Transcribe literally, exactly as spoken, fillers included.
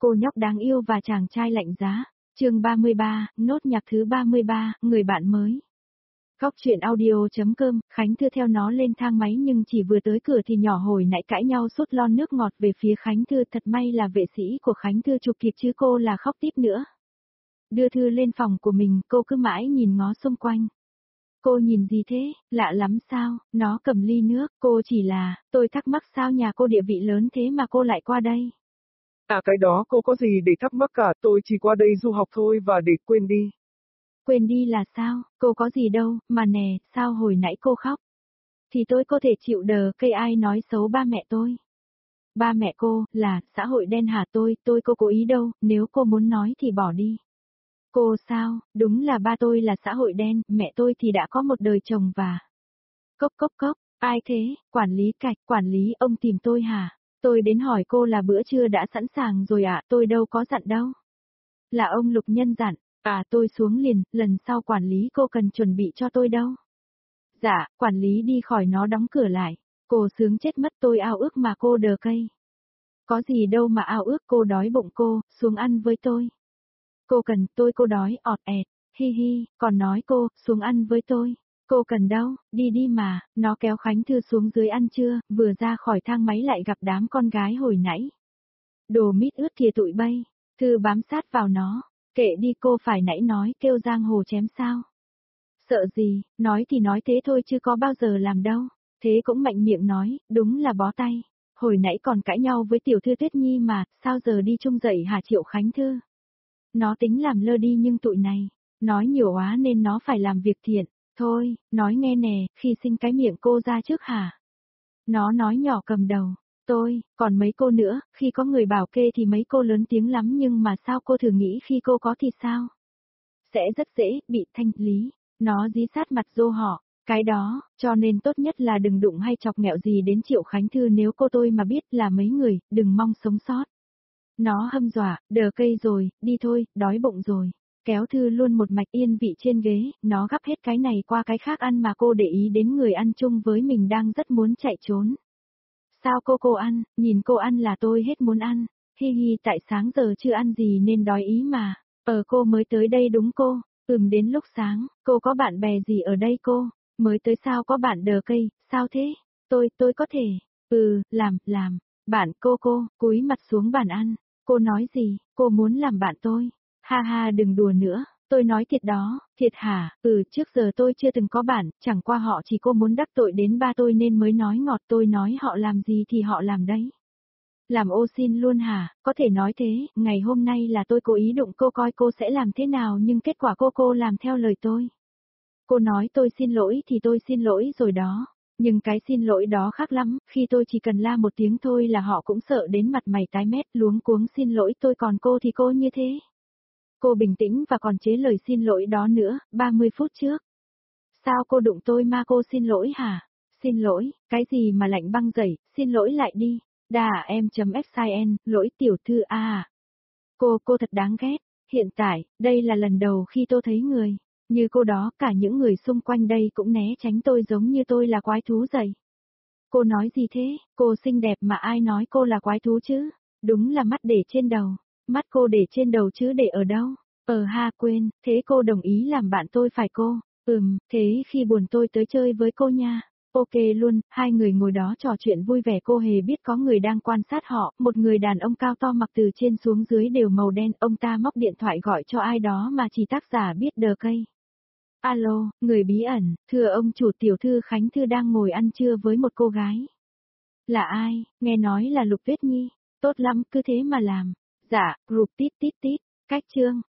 Cô nhóc đáng yêu và chàng trai lạnh giá. Chương ba mươi ba, nốt nhạc thứ ba mươi ba, người bạn mới. Góc truyện audio.com, Khánh Thư theo nó lên thang máy nhưng chỉ vừa tới cửa thì nhỏ hồi nãy cãi nhau sút lon nước ngọt về phía Khánh Thư. Thật may là vệ sĩ của Khánh Thư chụp kịp chứ cô là khóc tiếp nữa. Đưa Thư lên phòng của mình, cô cứ mãi nhìn ngó xung quanh. Cô nhìn gì thế, lạ lắm sao, nó cầm ly nước, cô chỉ là, tôi thắc mắc sao nhà cô địa vị lớn thế mà cô lại qua đây. À cái đó cô có gì để thắc mắc cả, tôi chỉ qua đây du học thôi và để quên đi. Quên đi là sao, cô có gì đâu, mà nè, sao hồi nãy cô khóc? Thì tôi có thể chịu đờ cây ai nói xấu ba mẹ tôi. Ba mẹ cô, là, xã hội đen hả tôi, tôi cô cố ý đâu, nếu cô muốn nói thì bỏ đi. Cô sao, đúng là ba tôi là xã hội đen, mẹ tôi thì đã có một đời chồng và... Cốc cốc cốc, ai thế, quản lý Cạch, quản lý ông tìm tôi hả? Tôi đến hỏi cô là bữa trưa đã sẵn sàng rồi ạ, à, tôi đâu có dặn đâu. Là ông Lục Nhân dặn, à tôi xuống liền, lần sau quản lý cô cần chuẩn bị cho tôi đâu. Dạ, quản lý đi khỏi nó đóng cửa lại. Cô sướng chết mất tôi ao ước mà cô đờ cây. Có gì đâu mà ao ước cô đói bụng cô, xuống ăn với tôi. Cô cần tôi cô đói ọt ẹt, hi hi, còn nói cô, xuống ăn với tôi. Cô cần đâu, đi đi mà, nó kéo Khánh Thư xuống dưới ăn trưa, vừa ra khỏi thang máy lại gặp đám con gái hồi nãy. Đồ mít ướt kìa tụi bay, Thư bám sát vào nó, kệ đi cô phải nãy nói kêu giang hồ chém sao. Sợ gì, nói thì nói thế thôi chứ có bao giờ làm đâu, thế cũng mạnh miệng nói, đúng là bó tay. Hồi nãy còn cãi nhau với tiểu thư Tuyết Nhi mà, sao giờ đi chung dậy hả Triệu Khánh Thư? Nó tính làm lơ đi nhưng tụi này, nói nhiều quá nên nó phải làm việc thiện. Thôi, nói nghe nè, khi sinh cái miệng cô ra trước hả? Nó nói nhỏ cầm đầu. Tôi, còn mấy cô nữa, khi có người bảo kê thì mấy cô lớn tiếng lắm nhưng mà sao cô thử nghĩ khi cô có thì sao? Sẽ rất dễ, bị thanh lý. Nó dí sát mặt dô họ. Cái đó, cho nên tốt nhất là đừng đụng hay chọc nghẹo gì đến Triệu Khánh Thư nếu cô tôi mà biết là mấy người, đừng mong sống sót. Nó hâm dọa, đờ cây rồi, đi thôi, đói bụng rồi. Kéo Thư luôn một mạch yên vị trên ghế, nó gắp hết cái này qua cái khác ăn mà cô để ý đến người ăn chung với mình đang rất muốn chạy trốn. Sao cô cô ăn, nhìn cô ăn là tôi hết muốn ăn, hi hi tại sáng giờ chưa ăn gì nên đói ý mà, ờ cô mới tới đây đúng cô, ừm đến lúc sáng, cô có bạn bè gì ở đây cô, mới tới sao có bạn đờ cây, sao thế, tôi, tôi có thể, ừ, làm, làm, bạn cô cô, cúi mặt xuống bàn ăn, cô nói gì, cô muốn làm bạn tôi, ha ha đừng đùa nữa. Tôi nói thiệt đó, thiệt hả, ừ trước giờ tôi chưa từng có bạn, chẳng qua họ chỉ cô muốn đắc tội đến ba tôi nên mới nói ngọt tôi nói họ làm gì thì họ làm đấy. Làm ô xin luôn hả, có thể nói thế, ngày hôm nay là tôi cố ý đụng cô coi cô sẽ làm thế nào nhưng kết quả cô cô làm theo lời tôi. Cô nói tôi xin lỗi thì tôi xin lỗi rồi đó, nhưng cái xin lỗi đó khác lắm, khi tôi chỉ cần la một tiếng thôi là họ cũng sợ đến mặt mày tái mét luống cuống xin lỗi tôi còn cô thì cô như thế. Cô bình tĩnh và còn chế lời xin lỗi đó nữa, ba mươi phút trước. Sao cô đụng tôi mà cô xin lỗi hả? Xin lỗi, cái gì mà lạnh băng dậy, xin lỗi lại đi. Đà em chấm xin, lỗi tiểu thư à. Cô, cô thật đáng ghét. Hiện tại, đây là lần đầu khi tôi thấy người. Như cô đó, cả những người xung quanh đây cũng né tránh tôi giống như tôi là quái thú dậy. Cô nói gì thế? Cô xinh đẹp mà ai nói cô là quái thú chứ? Đúng là mắt để trên đầu. Mắt cô để trên đầu chứ để ở đâu? Ờ ha quên, thế cô đồng ý làm bạn tôi phải cô? Ừm, thế khi buồn tôi tới chơi với cô nha. Ok luôn, hai người ngồi đó trò chuyện vui vẻ cô hề biết có người đang quan sát họ, một người đàn ông cao to mặc từ trên xuống dưới đều màu đen, ông ta móc điện thoại gọi cho ai đó mà chỉ tác giả biết đờ cây. Alo, người bí ẩn, thưa ông chủ tiểu thư Khánh Thư đang ngồi ăn trưa với một cô gái. Là ai, nghe nói là Lục Tuyết Nhi, tốt lắm cứ thế mà làm. Dạ, group tít tít tít, cách chương.